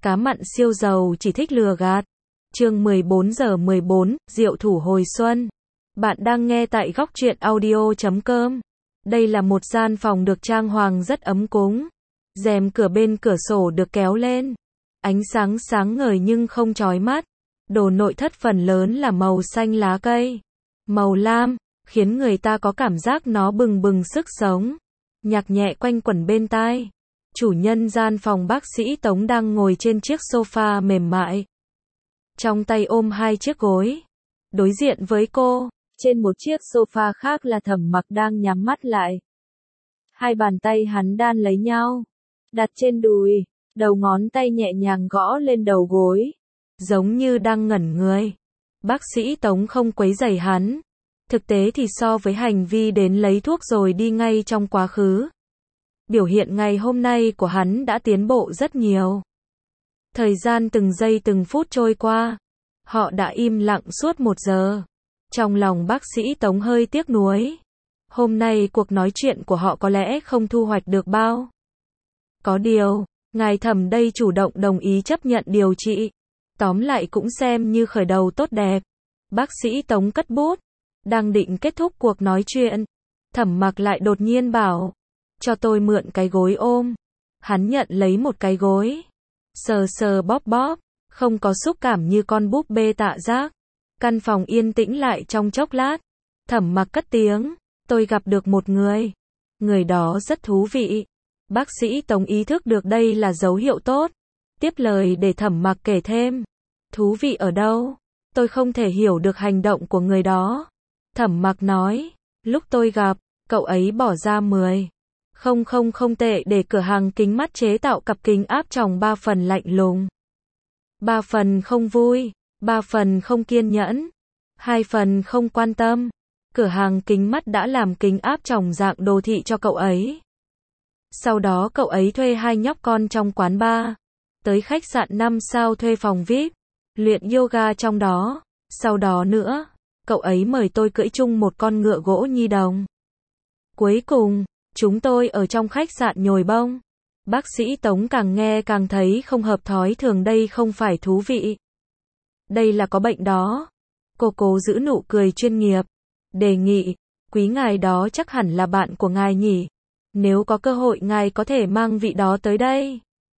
Cá mặn siêu giàu chỉ thích lừa gạt. Chương 14:14, Diệu thủ hồi xuân. Bạn đang nghe tại góc truyện audio.com. Đây là một gian phòng được trang hoàng rất ấm cúng. Rèm cửa bên cửa sổ được kéo lên. Ánh sáng sáng ngời nhưng không chói mắt. Đồ nội thất phần lớn là màu xanh lá cây, màu lam, khiến người ta có cảm giác nó bừng bừng sức sống. Nhạc nhẹ quanh quẩn bên tai. Chủ nhân gian phòng bác sĩ Tống đang ngồi trên chiếc sofa mềm mại. Trong tay ôm hai chiếc gối. Đối diện với cô, trên một chiếc sofa khác là Thẩm Mặc đang nhắm mắt lại. Hai bàn tay hắn đan lấy nhau, đặt trên đùi, đầu ngón tay nhẹ nhàng gõ lên đầu gối, giống như đang ngẩn người. Bác sĩ Tống không quấy rầy hắn. Thực tế thì so với hành vi đến lấy thuốc rồi đi ngay trong quá khứ, biểu hiện ngày hôm nay của hắn đã tiến bộ rất nhiều. Thời gian từng giây từng phút trôi qua. Họ đã im lặng suốt 1 giờ. Trong lòng bác sĩ Tống hơi tiếc nuối. Hôm nay cuộc nói chuyện của họ có lẽ không thu hoạch được bao. Có điều, ngài Thẩm đây chủ động đồng ý chấp nhận điều trị. Tóm lại cũng xem như khởi đầu tốt đẹp. Bác sĩ Tống cất bút. Đang định kết thúc cuộc nói chuyện. Thẩm Mặc lại đột nhiên bảo. Cho tôi mượn cái gối ôm. Hắn nhận lấy một cái gối. Sờ sờ bóp bóp. Không có xúc cảm như con búp bê tạ giác. Căn phòng yên tĩnh lại trong chốc lát. Thẩm Mặc cất tiếng. Tôi gặp được một người. Người đó rất thú vị. Bác sĩ Tống ý thức được đây là dấu hiệu tốt. Tiếp lời để Thẩm Mặc kể thêm. Thú vị ở đâu? Tôi không thể hiểu được hành động của người đó. Thẩm Mặc nói. Lúc tôi gặp, cậu ấy bỏ ra 10. Không tệ để cửa hàng kính mắt chế tạo cặp kính áp tròng 3 phần lạnh lùng. 3 phần không vui, 3 phần không kiên nhẫn, 2 phần không quan tâm. Cửa hàng kính mắt đã làm kính áp tròng dạng đồ thị cho cậu ấy. Sau đó cậu ấy thuê 2 nhóc con trong quán bar, tới khách sạn 5 sao thuê phòng VIP, luyện yoga trong đó. Sau đó nữa, cậu ấy mời tôi cưỡi chung một con ngựa gỗ nhi đồng. Cuối cùng, chúng tôi ở trong khách sạn nhồi bông. Bác sĩ Tống càng nghe càng thấy không hợp thói thường, đây không phải thú vị. Đây là có bệnh đó. Cô cố giữ nụ cười chuyên nghiệp. Đề nghị, quý ngài đó chắc hẳn là bạn của ngài nhỉ. Nếu có cơ hội ngài có thể mang vị đó tới đây.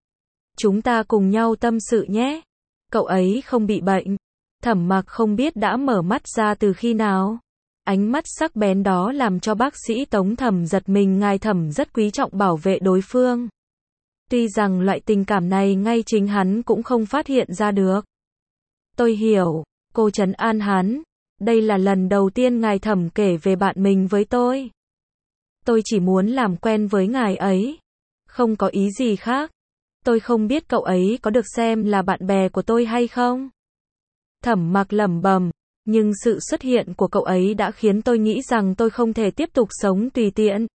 Chúng ta cùng nhau tâm sự nhé. Cậu ấy không bị bệnh. Thẩm Mặc không biết đã mở mắt ra từ khi nào. Ánh mắt sắc bén đó làm cho bác sĩ Tống thầm giật mình. Ngài Thẩm rất quý trọng bảo vệ đối phương. Tuy rằng loại tình cảm này ngay chính hắn cũng không phát hiện ra được. Tôi hiểu, cô trấn an hắn. Đây là lần đầu tiên ngài Thẩm kể về bạn mình với tôi. Tôi chỉ muốn làm quen với ngài ấy. Không có ý gì khác. Tôi không biết cậu ấy có được xem là bạn bè của tôi hay không. Thẩm Mặc lẩm bẩm. Nhưng sự xuất hiện của cậu ấy đã khiến tôi nghĩ rằng tôi không thể tiếp tục sống tùy tiện.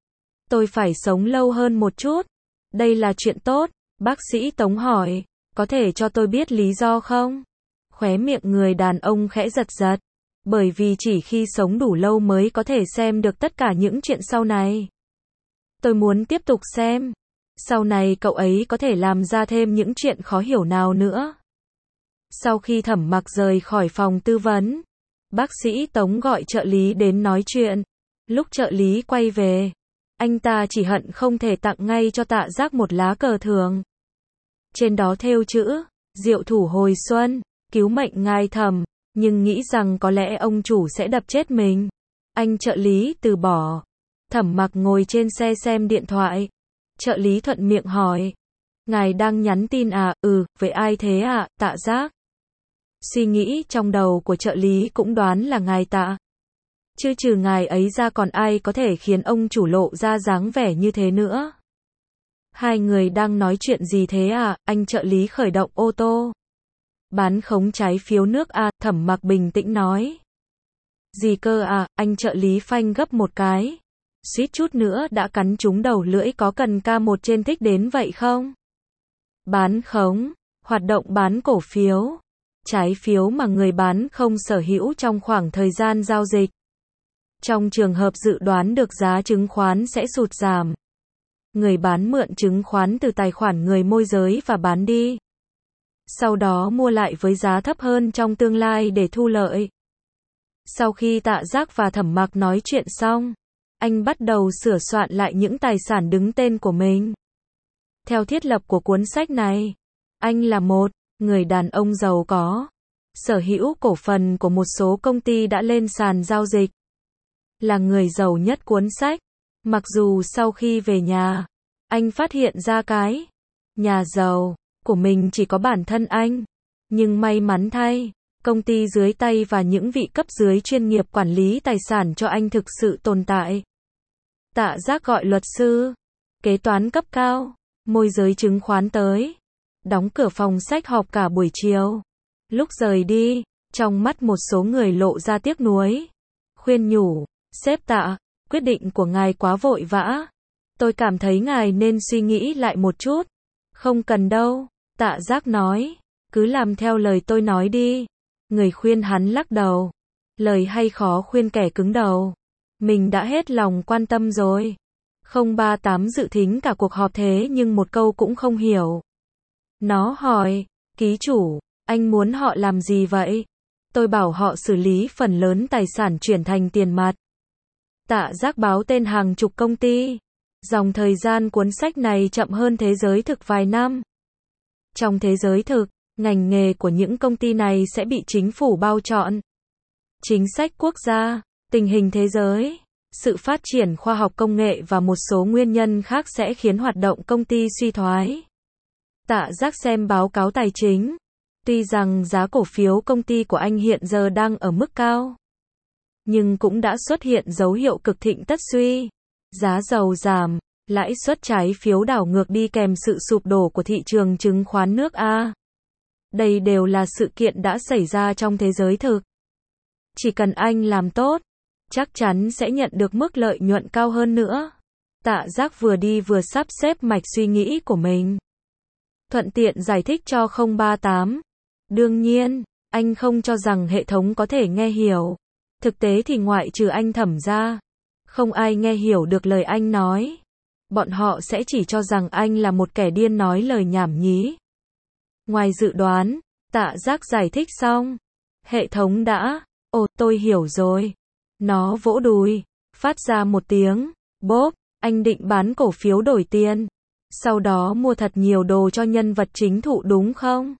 Tôi phải sống lâu hơn một chút. Đây là chuyện tốt. Bác sĩ Tống hỏi. Có thể cho tôi biết lý do không? Khóe miệng người đàn ông khẽ giật giật. Bởi vì chỉ khi sống đủ lâu mới có thể xem được tất cả những chuyện sau này. Tôi muốn tiếp tục xem. Sau này cậu ấy có thể làm ra thêm những chuyện khó hiểu nào nữa. Sau khi Thẩm Mặc rời khỏi phòng tư vấn, bác sĩ Tống gọi trợ lý đến nói chuyện. Lúc trợ lý quay về, anh ta chỉ hận không thể tặng ngay cho Tạ Giác một lá cờ thường. Trên đó thêu chữ, Diệu thủ hồi xuân, cứu mệnh ngài Thẩm, nhưng nghĩ rằng có lẽ ông chủ sẽ đập chết mình. Anh trợ lý từ bỏ. Thẩm Mặc ngồi trên xe xem điện thoại. Trợ lý thuận miệng hỏi. Ngài đang nhắn tin à? Với ai thế ạ? Tạ Giác. Suy nghĩ trong đầu của trợ lý cũng đoán là ngài Tạ. Chứ trừ ngài ấy ra còn ai có thể khiến ông chủ lộ ra dáng vẻ như thế nữa. Hai người đang nói chuyện gì thế à? Anh trợ lý khởi động ô tô. Bán khống trái phiếu nước à? Thẩm Mặc bình tĩnh nói. Gì cơ à? Anh trợ lý phanh gấp một cái. Suýt chút nữa đã cắn trúng đầu lưỡi. Có cần K1 trên thích đến vậy không? Bán khống, hoạt động bán cổ phiếu. Trái phiếu mà người bán không sở hữu trong khoảng thời gian giao dịch. Trong trường hợp dự đoán được giá chứng khoán sẽ sụt giảm, người bán mượn chứng khoán từ tài khoản người môi giới và bán đi. sau đó mua lại với giá thấp hơn trong tương lai để thu lợi. Sau khi Tạ Giác và Thẩm Mặc nói chuyện xong, anh bắt đầu sửa soạn lại những tài sản đứng tên của mình. Theo thiết lập của cuốn sách này, anh là một người đàn ông giàu có, sở hữu cổ phần của một số công ty đã lên sàn giao dịch, là người giàu nhất cuốn sách. Mặc dù sau khi về nhà, anh phát hiện ra cái nhà giàu của mình chỉ có bản thân anh, nhưng may mắn thay, công ty dưới tay và những vị cấp dưới chuyên nghiệp quản lý tài sản cho anh thực sự tồn tại. Tạ Giác gọi luật sư, kế toán cấp cao, môi giới chứng khoán tới, đóng cửa phòng sách họp cả buổi chiều. Lúc rời đi, trong mắt một số người lộ ra tiếc nuối, khuyên nhủ, sếp Tạ, quyết định của ngài quá vội vã. Tôi cảm thấy ngài nên suy nghĩ lại một chút. Không cần đâu, Tạ Giác nói, cứ làm theo lời tôi nói đi. Người khuyên hắn lắc đầu. Lời hay khó khuyên kẻ cứng đầu. Mình đã hết lòng quan tâm rồi. 038 dự thính cả cuộc họp thế nhưng một câu cũng không hiểu. Nó hỏi, ký chủ, anh muốn họ làm gì vậy? Tôi bảo họ xử lý phần lớn tài sản chuyển thành tiền mặt. Tạ Giác báo tên hàng chục công ty. Dòng thời gian cuốn sách này chậm hơn thế giới thực vài năm. Trong thế giới thực, ngành nghề của những công ty này sẽ bị chính phủ bao trọn. Chính sách quốc gia, tình hình thế giới, sự phát triển khoa học công nghệ và một số nguyên nhân khác sẽ khiến hoạt động công ty suy thoái. Tạ Giác xem báo cáo tài chính. Tuy rằng giá cổ phiếu công ty của anh hiện giờ đang ở mức cao, nhưng cũng đã xuất hiện dấu hiệu cực thịnh tất suy. Giá dầu giảm, lãi suất trái phiếu đảo ngược đi kèm sự sụp đổ của thị trường chứng khoán nước A. Đây đều là sự kiện đã xảy ra trong thế giới thực. Chỉ cần anh làm tốt, chắc chắn sẽ nhận được mức lợi nhuận cao hơn nữa. Tạ Giác vừa đi vừa sắp xếp mạch suy nghĩ của mình, thuận tiện giải thích cho 038. Đương nhiên, anh không cho rằng hệ thống có thể nghe hiểu. Thực tế thì ngoại trừ anh Thẩm ra, không ai nghe hiểu được lời anh nói. Bọn họ sẽ chỉ cho rằng anh là một kẻ điên nói lời nhảm nhí. Ngoài dự đoán, Tạ Giác giải thích xong, hệ thống đã, ồ, tôi hiểu rồi. Nó vỗ đùi, phát ra một tiếng, bốp, anh định bán cổ phiếu đổi tiền, sau đó mua thật nhiều đồ cho nhân vật chính thụ đúng không?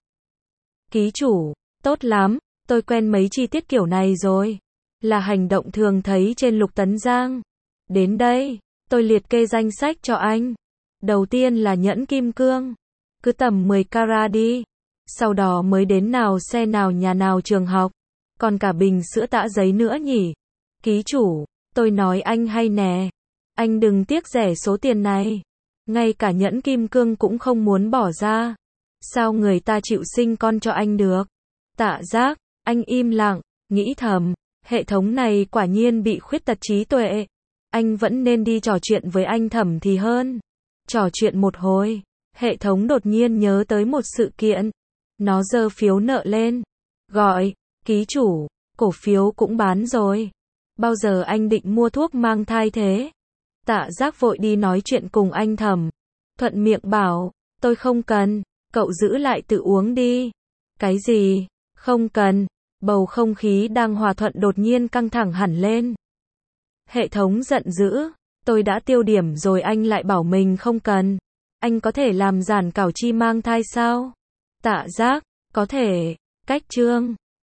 Ký chủ, tốt lắm, tôi quen mấy chi tiết kiểu này rồi. Là hành động thường thấy trên Lục Tấn Giang. Đến đây, tôi liệt kê danh sách cho anh. Đầu tiên là nhẫn kim cương, cứ tầm 10 carat đi. Sau đó mới đến nào xe nào nhà nào trường học. Còn cả bình sữa tã giấy nữa nhỉ. Ký chủ, tôi nói anh hay nè. Anh đừng tiếc rẻ số tiền này. Ngay cả nhẫn kim cương cũng không muốn bỏ ra. Sao người ta chịu sinh con cho anh được? Tạ Giác, anh im lặng, nghĩ thầm. Hệ thống này quả nhiên bị khuyết tật trí tuệ. Anh vẫn nên đi trò chuyện với anh Thẩm thì hơn. Trò chuyện một hồi, hệ thống đột nhiên nhớ tới một sự kiện. Nó giơ phiếu nợ lên. Gọi, ký chủ, cổ phiếu cũng bán rồi. Bao giờ anh định mua thuốc mang thai thế? Tạ Giác vội đi nói chuyện cùng anh Thẩm. Thuận miệng bảo, tôi không cần, cậu giữ lại tự uống đi. Cái gì? Không cần. Bầu không khí đang hòa thuận đột nhiên căng thẳng hẳn lên. Hệ thống giận dữ, tôi đã tiêu điểm rồi anh lại bảo mình không cần. Anh có thể làm giản cảo chi mang thai sao? Tạ Giác, có thể. Cách chương